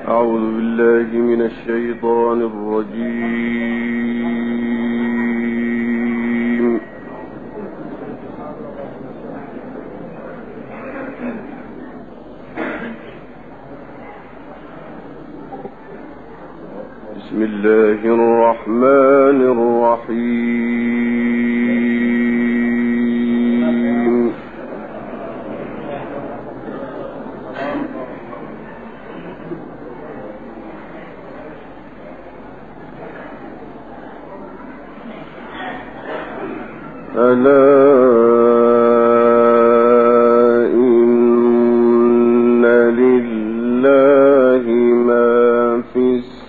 أعوذ بالله من الشيطان الرجيم. بسم الله الرحمن الرحيم. ألا إن لله ما في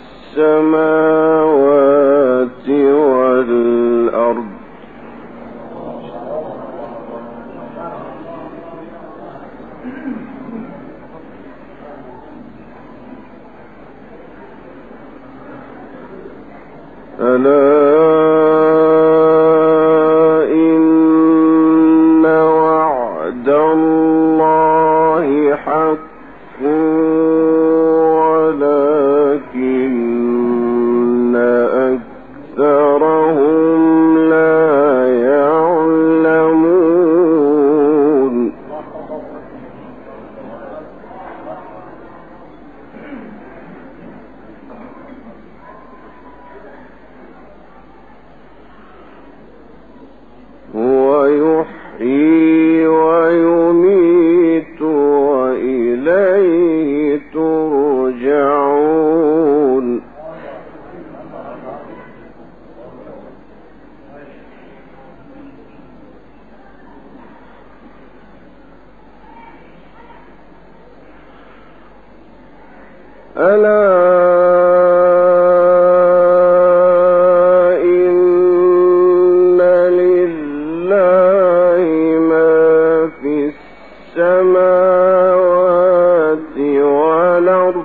السماوات والأرض ألا إن وعد الله حق ولكن أكثرهم لا يعلمون. هو يحيي ويميت وإليه ترجعون. ألا إن لله ما في السماوات والأرض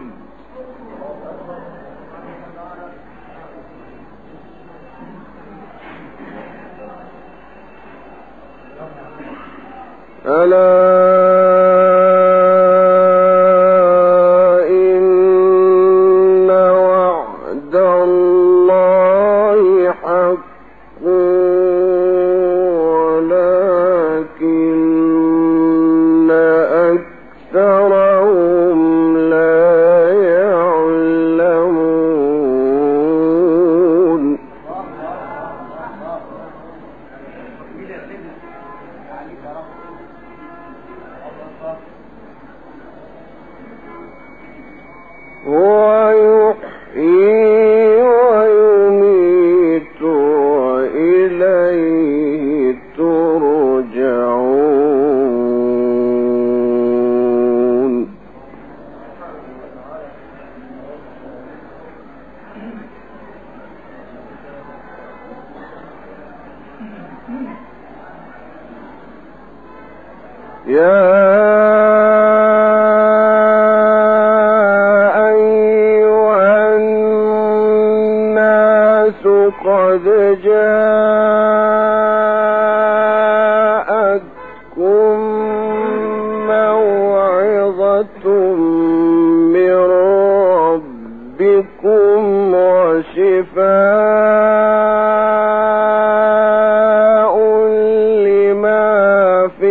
ألا إن وعد الله حق ولكن أكثرهم لا يعلمون. هو يحيي ويميت وإليه ترجعون. يا أيها الناس قد جاءتكم موعظة من ربكم وشفاء لما في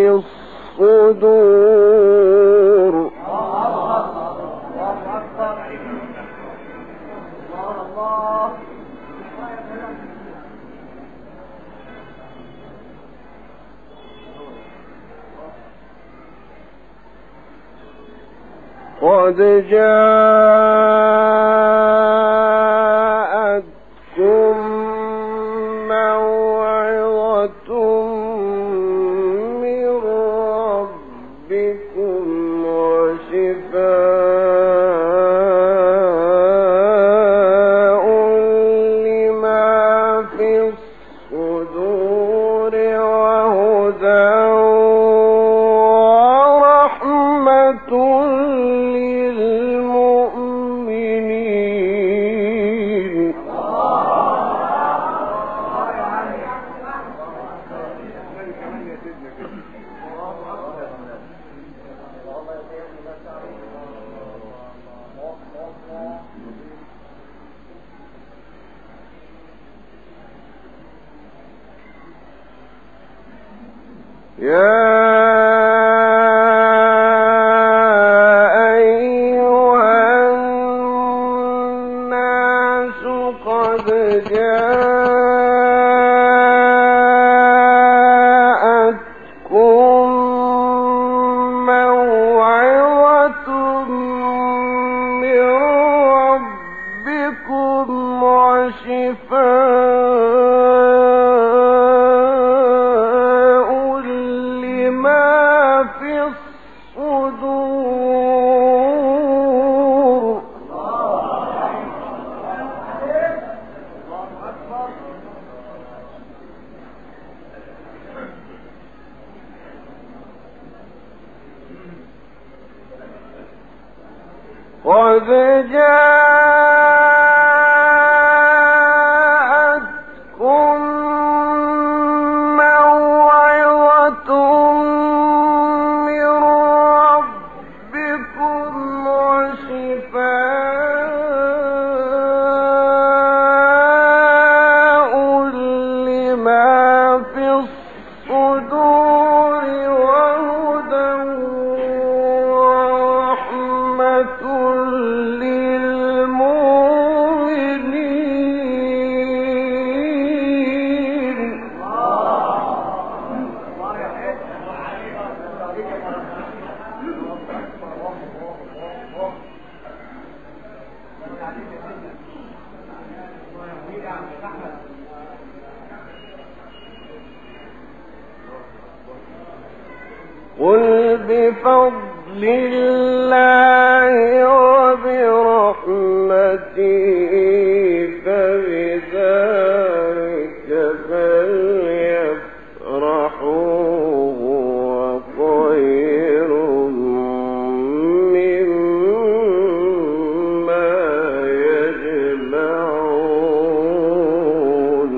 الصدور. قد جاءتكم موعظة من ربكم وشفاء لما في الصدور وهدى ورحمة للمؤمنين. قد جاءتكم موعظة من ربكم وشفاء لما في الصدور وهدى ورحمة للمؤمنين. قل بفضل الله وبرحمته فبذلك فليفرحوا هو خير مما يجمعون.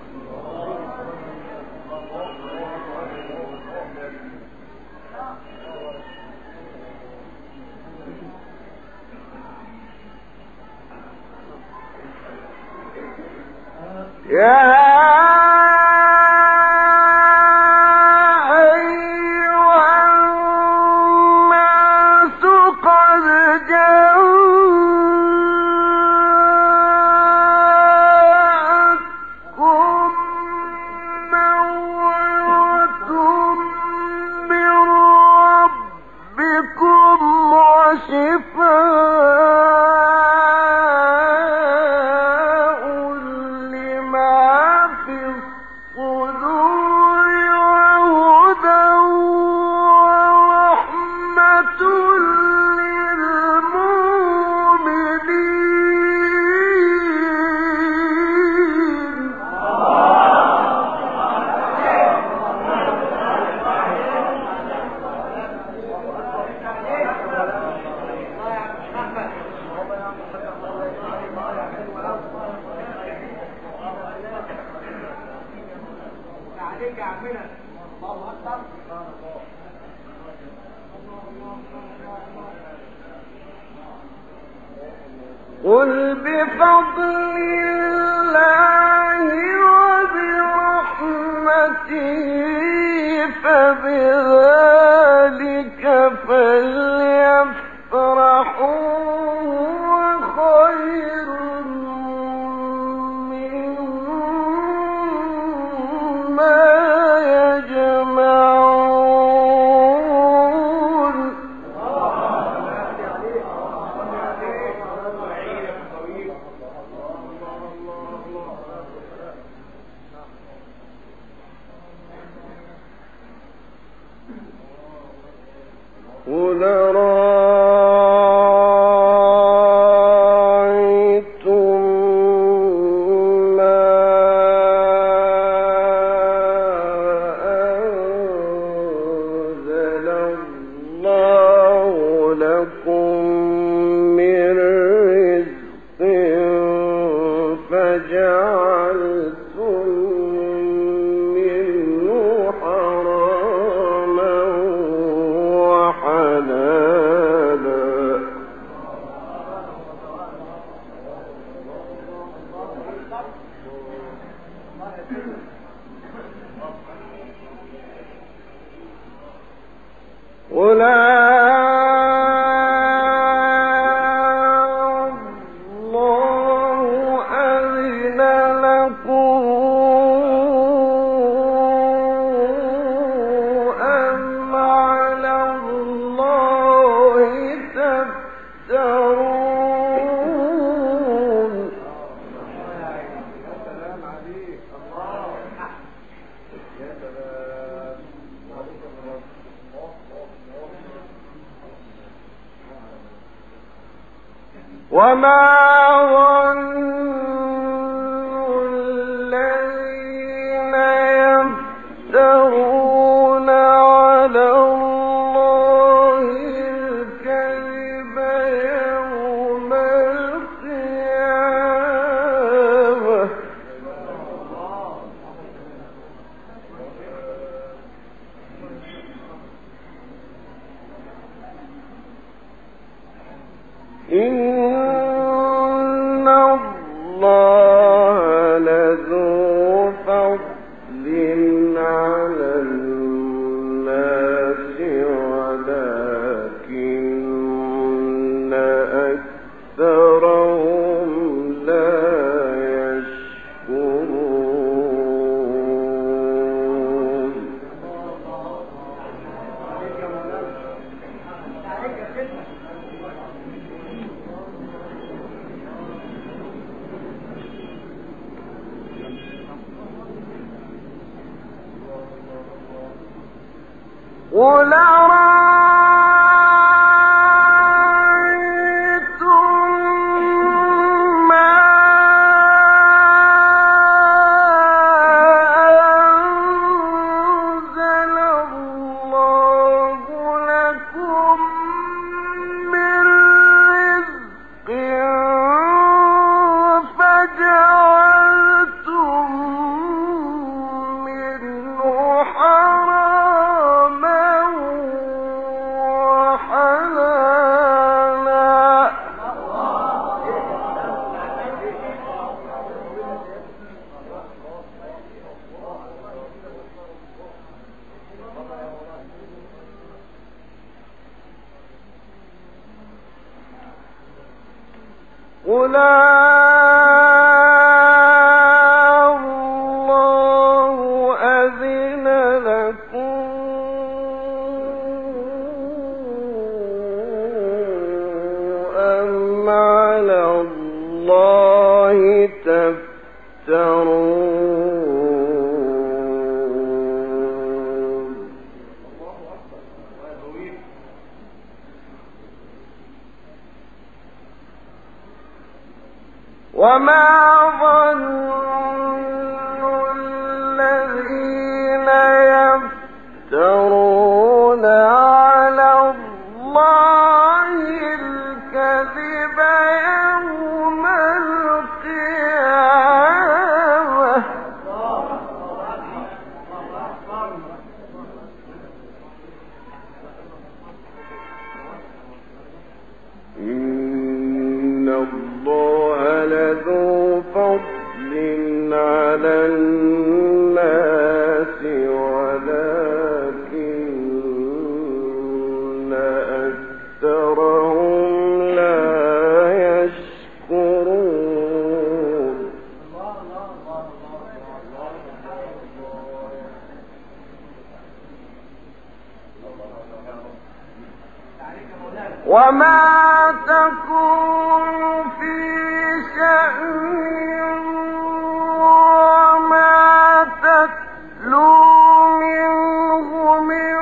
يا أيها الناس قد جاءتكم موعظة من ربكم وشفاء لما في الصدور وهدى ورحمة للمؤمنين. قل بفضل الله وبرحمته فبذلك فليفرحوا هو خير مما يجمعون. يفترون وما ظن الذين يفترون على الله الكذب يوم القيامة إن الله لذو فضل على الناس ولكن أكثرهم لا يشكرون قل أرأيتم ما أنزل الله لكم من رزق فجعلتم منه حراما وحلالا قل الله أذن لكم أم على الله تفترون وما ظن الذين يفترون على الله الكذب يوم القيامة إن الله لذو فضل على الناس ولكن أكثرهم لا يشكرون وما تكون في شأن وما تتلو منه من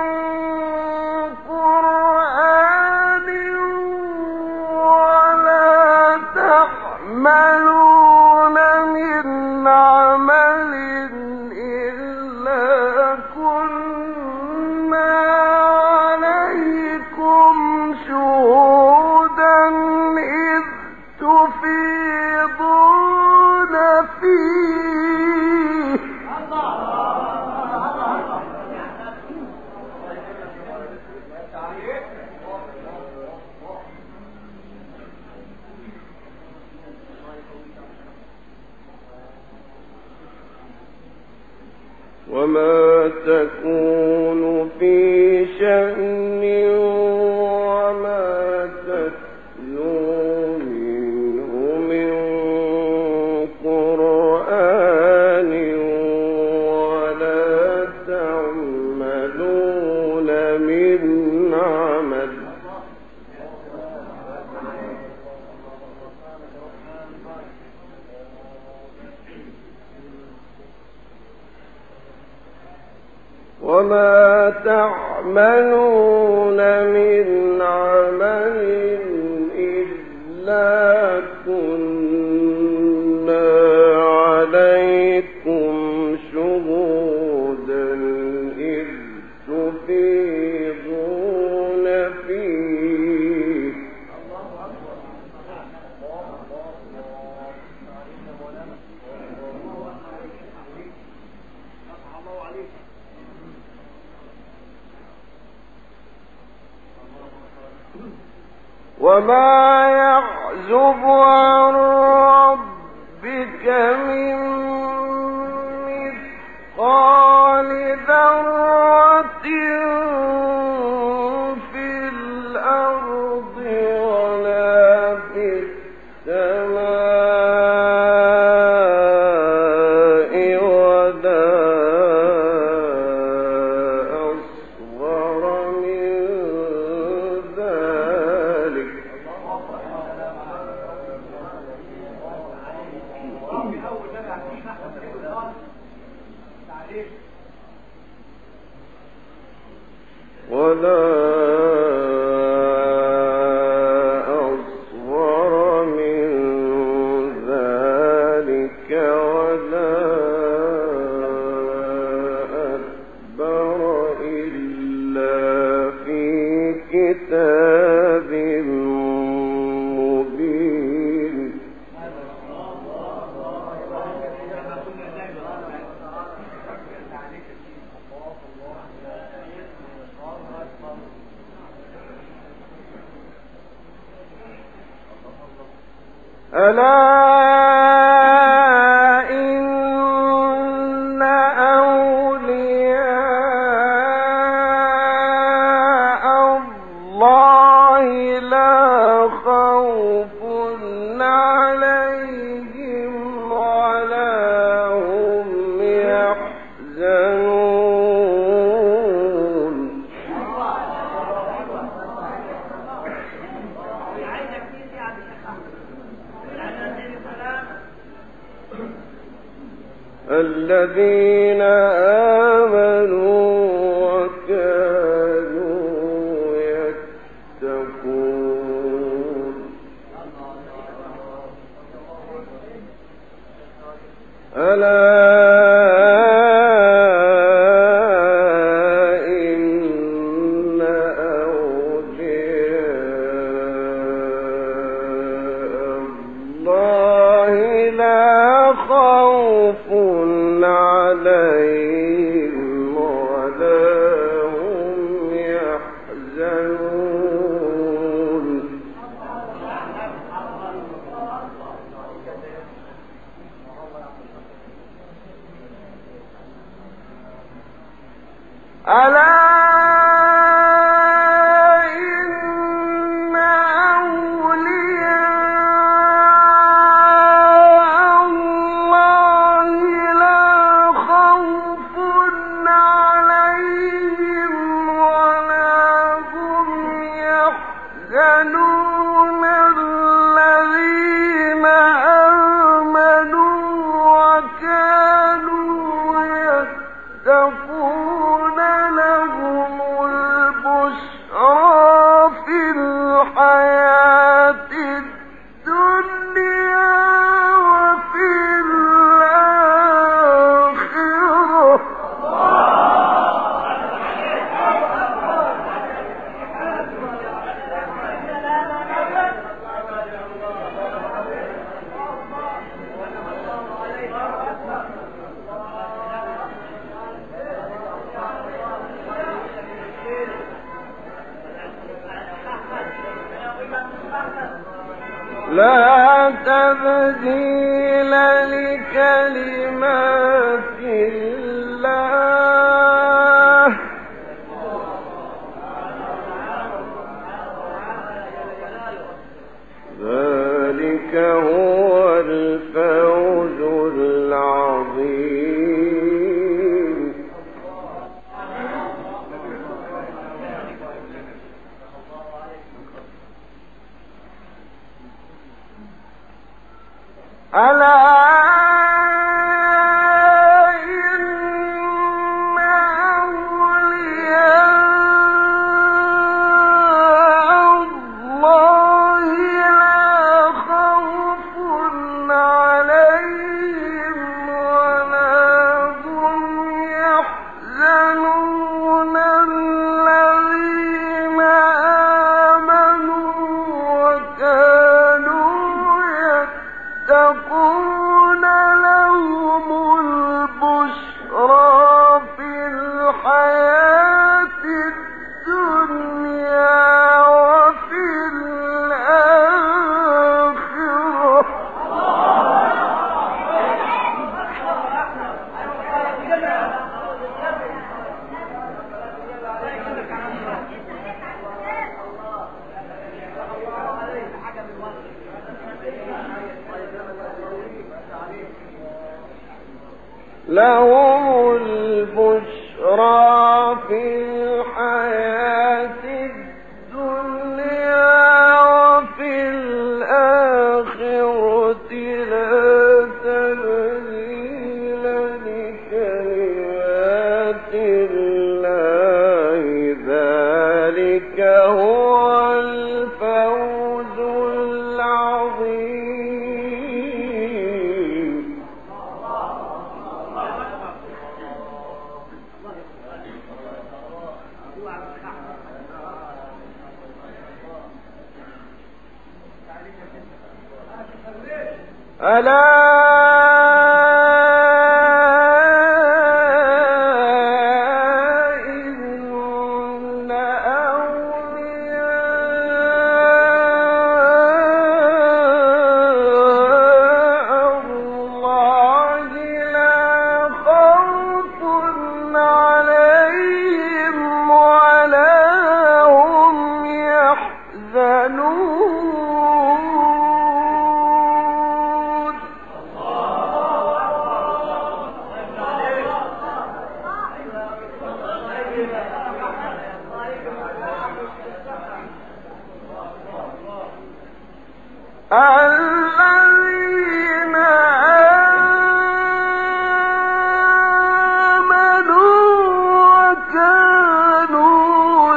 قرآن ولا تحملون من عمل إلا كنا عليكم شهودا إذ تفيضون فيه وما تكون في شأن وما تتلو منه من قرآن ولا تعملون من عمل وما تعملون من عمل إلا كنا عليكم شهودا إذ تفيضون فيه وما يعزب عن ربك من مثقال ذرة في الأرض ولا في السماء ولا أصغر من ذلك ولا أصغر من ذلك ولا أكبر إلا في كتاب مبين ألا إن أولياء الله لا خوف عليهم ولا هم يحزنون الذين آمنوا وكانوا يتقون ألا إن أولياء الله لا خوف عليهم ولا هم يحزنون ألا إن أولياء الله لا خوف عليهم ولا هم يحزنون الذين آمنوا وكانوا يتقون لهم البشرى في الحياة الدنيا وفي الآخرة لا تبديل لكلمات الله ذلك هو الفوز العظيم ألا إن أولياء لهم البشرى في الحياة الدنيا وفي الآخرة لا تبديل لكلمات الله ذلك هو الفوز العظيم. ألا إن أولياء الله لا خوف عليهم ولا هم يحزنون. الذين آمنوا وكانوا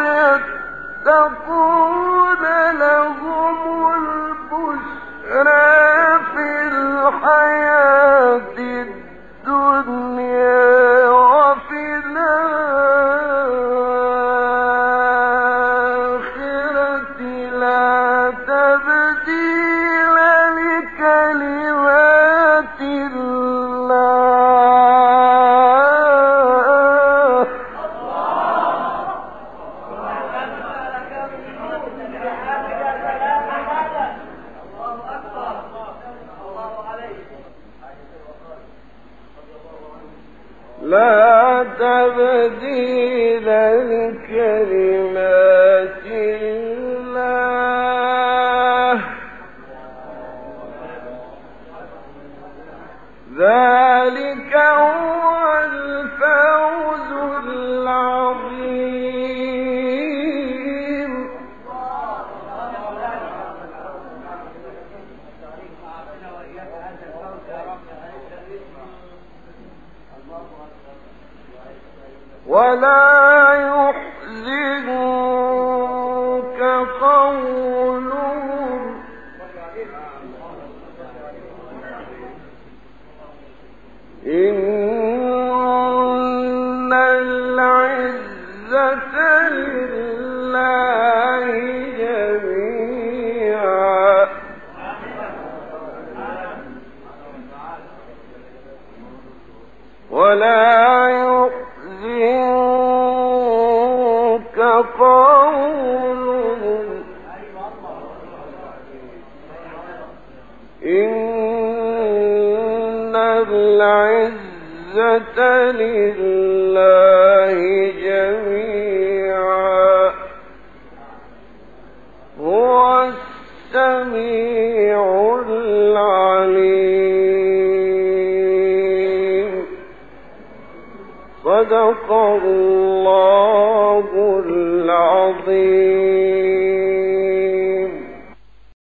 يتقون لهم البشرى في الحياة الدنيا وفي الآخرة لا تبديل لكلمات الله. لا تبديل لكلمات الله ذلك هو الفوز العظيم. ولا يحزنك قولهم إن العزة لله جميعا ولا يحزنك قولهم إن العزة لله جميعا هو السميع العليم. صدق الله العظيم.